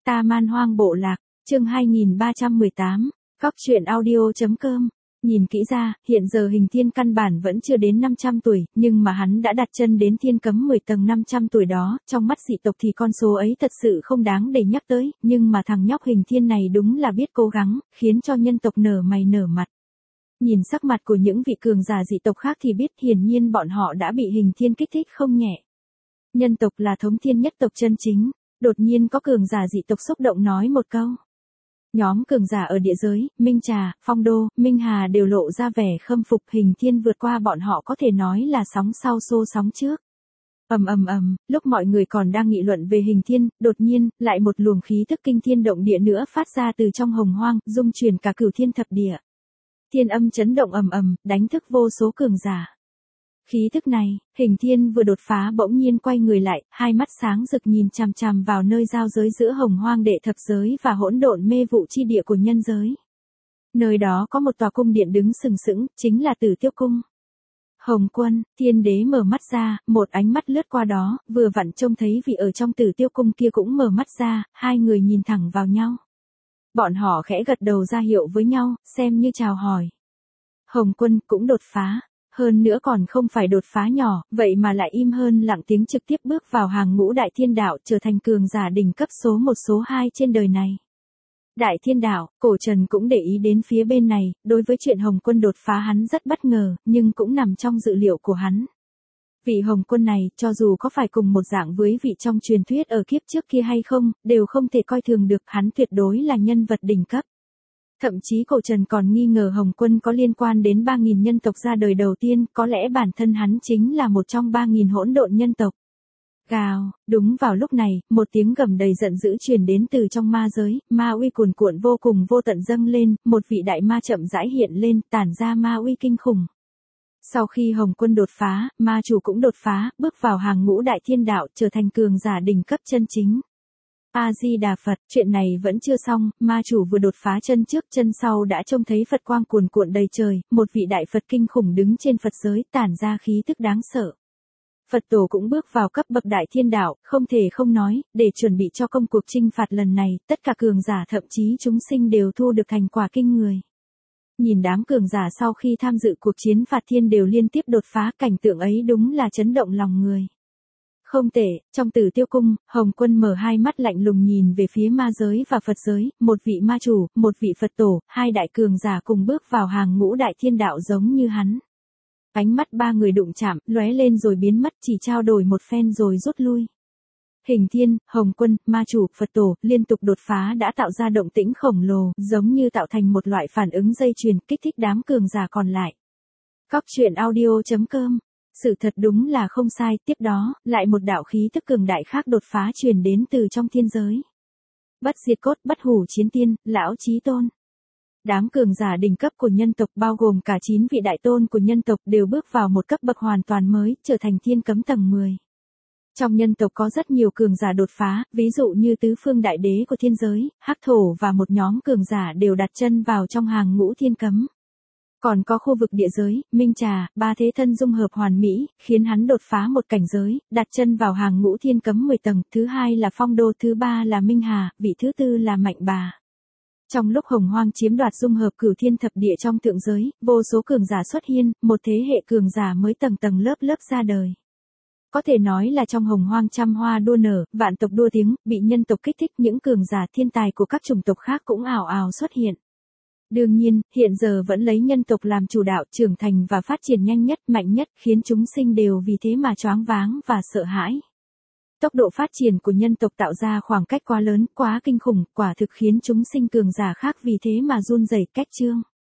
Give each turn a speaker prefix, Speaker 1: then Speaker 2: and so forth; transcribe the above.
Speaker 1: Ta Man Hoang Bộ Lạc, chương 2318, Góc truyện audio.com. Nhìn kỹ ra, hiện giờ Hình Thiên căn bản vẫn chưa đến 500 tuổi, nhưng mà hắn đã đặt chân đến thiên cấm 10 tầng 500 tuổi đó, trong mắt dị tộc thì con số ấy thật sự không đáng để nhắc tới, nhưng mà thằng nhóc Hình Thiên này đúng là biết cố gắng, khiến cho nhân tộc nở mày nở mặt. Nhìn sắc mặt của những vị cường giả dị tộc khác thì biết hiển nhiên bọn họ đã bị Hình Thiên kích thích không nhẹ. Nhân tộc là thống thiên nhất tộc chân chính, đột nhiên có cường giả dị tộc xúc động nói một câu. Nhóm cường giả ở địa giới, Minh Trà, Phong Đô, Minh Hà đều lộ ra vẻ khâm phục. Hình Thiên vượt qua bọn họ có thể nói là sóng sau xô sóng trước. Lúc mọi người còn đang nghị luận về Hình Thiên, đột nhiên, lại một luồng khí tức kinh thiên động địa nữa phát ra từ trong hồng hoang, dung chuyển cả cửu thiên thập địa. Thiên âm chấn động đánh thức vô số cường giả. Khí thức này, Hình Thiên vừa đột phá bỗng nhiên quay người lại, hai mắt sáng rực nhìn chằm chằm vào nơi giao giới giữa hồng hoang đệ thập giới và hỗn độn mê vụ chi địa của nhân giới. Nơi đó có một tòa cung điện đứng sừng sững, chính là Tử Tiêu Cung. Hồng Quân, Thiên Đế mở mắt ra, một ánh mắt lướt qua đó, vừa vặn trông thấy vị ở trong Tử Tiêu Cung kia cũng mở mắt ra, hai người nhìn thẳng vào nhau. Bọn họ khẽ gật đầu ra hiệu với nhau, xem như chào hỏi. Hồng Quân cũng đột phá. Hơn nữa còn không phải đột phá nhỏ, vậy mà lại im hơn lặng tiếng trực tiếp bước vào hàng ngũ Đại Thiên Đạo, trở thành cường giả đỉnh cấp số 1 số 2 trên đời này. Đại Thiên Đạo, Cổ Trần cũng để ý đến phía bên này, đối với chuyện Hồng Quân đột phá hắn rất bất ngờ, nhưng cũng nằm trong dự liệu của hắn. Vị Hồng Quân này, cho dù có phải cùng một dạng với vị trong truyền thuyết ở kiếp trước kia hay không, đều không thể coi thường được, hắn tuyệt đối là nhân vật đỉnh cấp. Thậm chí Cổ Trần còn nghi ngờ Hồng Quân có liên quan đến 3.000 nhân tộc ra đời đầu tiên, có lẽ bản thân hắn chính là một trong 3.000 hỗn độn nhân tộc. Gào, đúng vào lúc này, một tiếng gầm đầy giận dữ truyền đến từ trong ma giới, ma uy cuồn cuộn vô cùng vô tận dâng lên, một vị đại ma chậm rãi hiện lên, tản ra ma uy kinh khủng. Sau khi Hồng Quân đột phá, ma chủ cũng đột phá, bước vào hàng ngũ Đại Thiên Đạo, trở thành cường giả đỉnh cấp chân chính. A-di-đà Phật, chuyện này vẫn chưa xong, ma chủ vừa đột phá chân trước chân sau đã trông thấy Phật quang cuồn cuộn đầy trời, một vị đại Phật kinh khủng đứng trên Phật giới, tản ra khí tức đáng sợ. Phật tổ cũng bước vào cấp bậc Đại Thiên Đạo, không thể không nói, để chuẩn bị cho công cuộc chinh phạt lần này, tất cả cường giả thậm chí chúng sinh đều thu được thành quả kinh người. Nhìn đám cường giả sau khi tham dự cuộc chiến phạt thiên đều liên tiếp đột phá, cảnh tượng ấy đúng là chấn động lòng người. Không tệ, trong Tử Tiêu Cung, Hồng Quân mở hai mắt lạnh lùng nhìn về phía ma giới và Phật giới, một vị ma chủ, một vị Phật tổ, hai đại cường giả cùng bước vào hàng ngũ Đại Thiên Đạo giống như hắn. Ánh mắt ba người đụng chạm, lóe lên rồi biến mất, chỉ trao đổi một phen rồi rút lui. Hình Thiên, Hồng Quân, ma chủ, Phật tổ, liên tục đột phá đã tạo ra động tĩnh khổng lồ, giống như tạo thành một loại phản ứng dây chuyền, kích thích đám cường giả còn lại. Góc truyện audio.com. Sự thật đúng là không sai, tiếp đó, lại một đạo khí tức cường đại khác đột phá truyền đến từ trong thiên giới. Bất diệt cốt, bất hủ chiến tiên, lão chí tôn. Đám cường giả đỉnh cấp của nhân tộc bao gồm cả 9 vị đại tôn của nhân tộc đều bước vào một cấp bậc hoàn toàn mới, trở thành thiên cấm tầng 10. Trong nhân tộc có rất nhiều cường giả đột phá, ví dụ như tứ phương đại đế của thiên giới, Hắc Thổ và một nhóm cường giả đều đặt chân vào trong hàng ngũ thiên cấm. Còn có khu vực địa giới, Minh Trà, ba thế thân dung hợp hoàn mỹ, khiến hắn đột phá một cảnh giới, đặt chân vào hàng ngũ thiên cấm 10 tầng, thứ hai là Phong Đô, thứ ba là Minh Hà, vị thứ tư là Mạnh Bà. Trong lúc hồng hoang chiếm đoạt dung hợp cửu thiên thập địa trong thượng giới, vô số cường giả xuất hiện, một thế hệ cường giả mới tầng tầng lớp lớp ra đời. Có thể nói là trong hồng hoang trăm hoa đua nở, vạn tộc đua tiếng, bị nhân tộc kích thích, những cường giả thiên tài của các chủng tộc khác cũng ào ào xuất hiện. Đương nhiên, hiện giờ vẫn lấy nhân tộc làm chủ đạo, trưởng thành và phát triển nhanh nhất, mạnh nhất, khiến chúng sinh đều vì thế mà choáng váng và sợ hãi. Tốc độ phát triển của nhân tộc tạo ra khoảng cách quá lớn, quá kinh khủng, quả thực khiến chúng sinh cường giả khác vì thế mà run rẩy cách chương.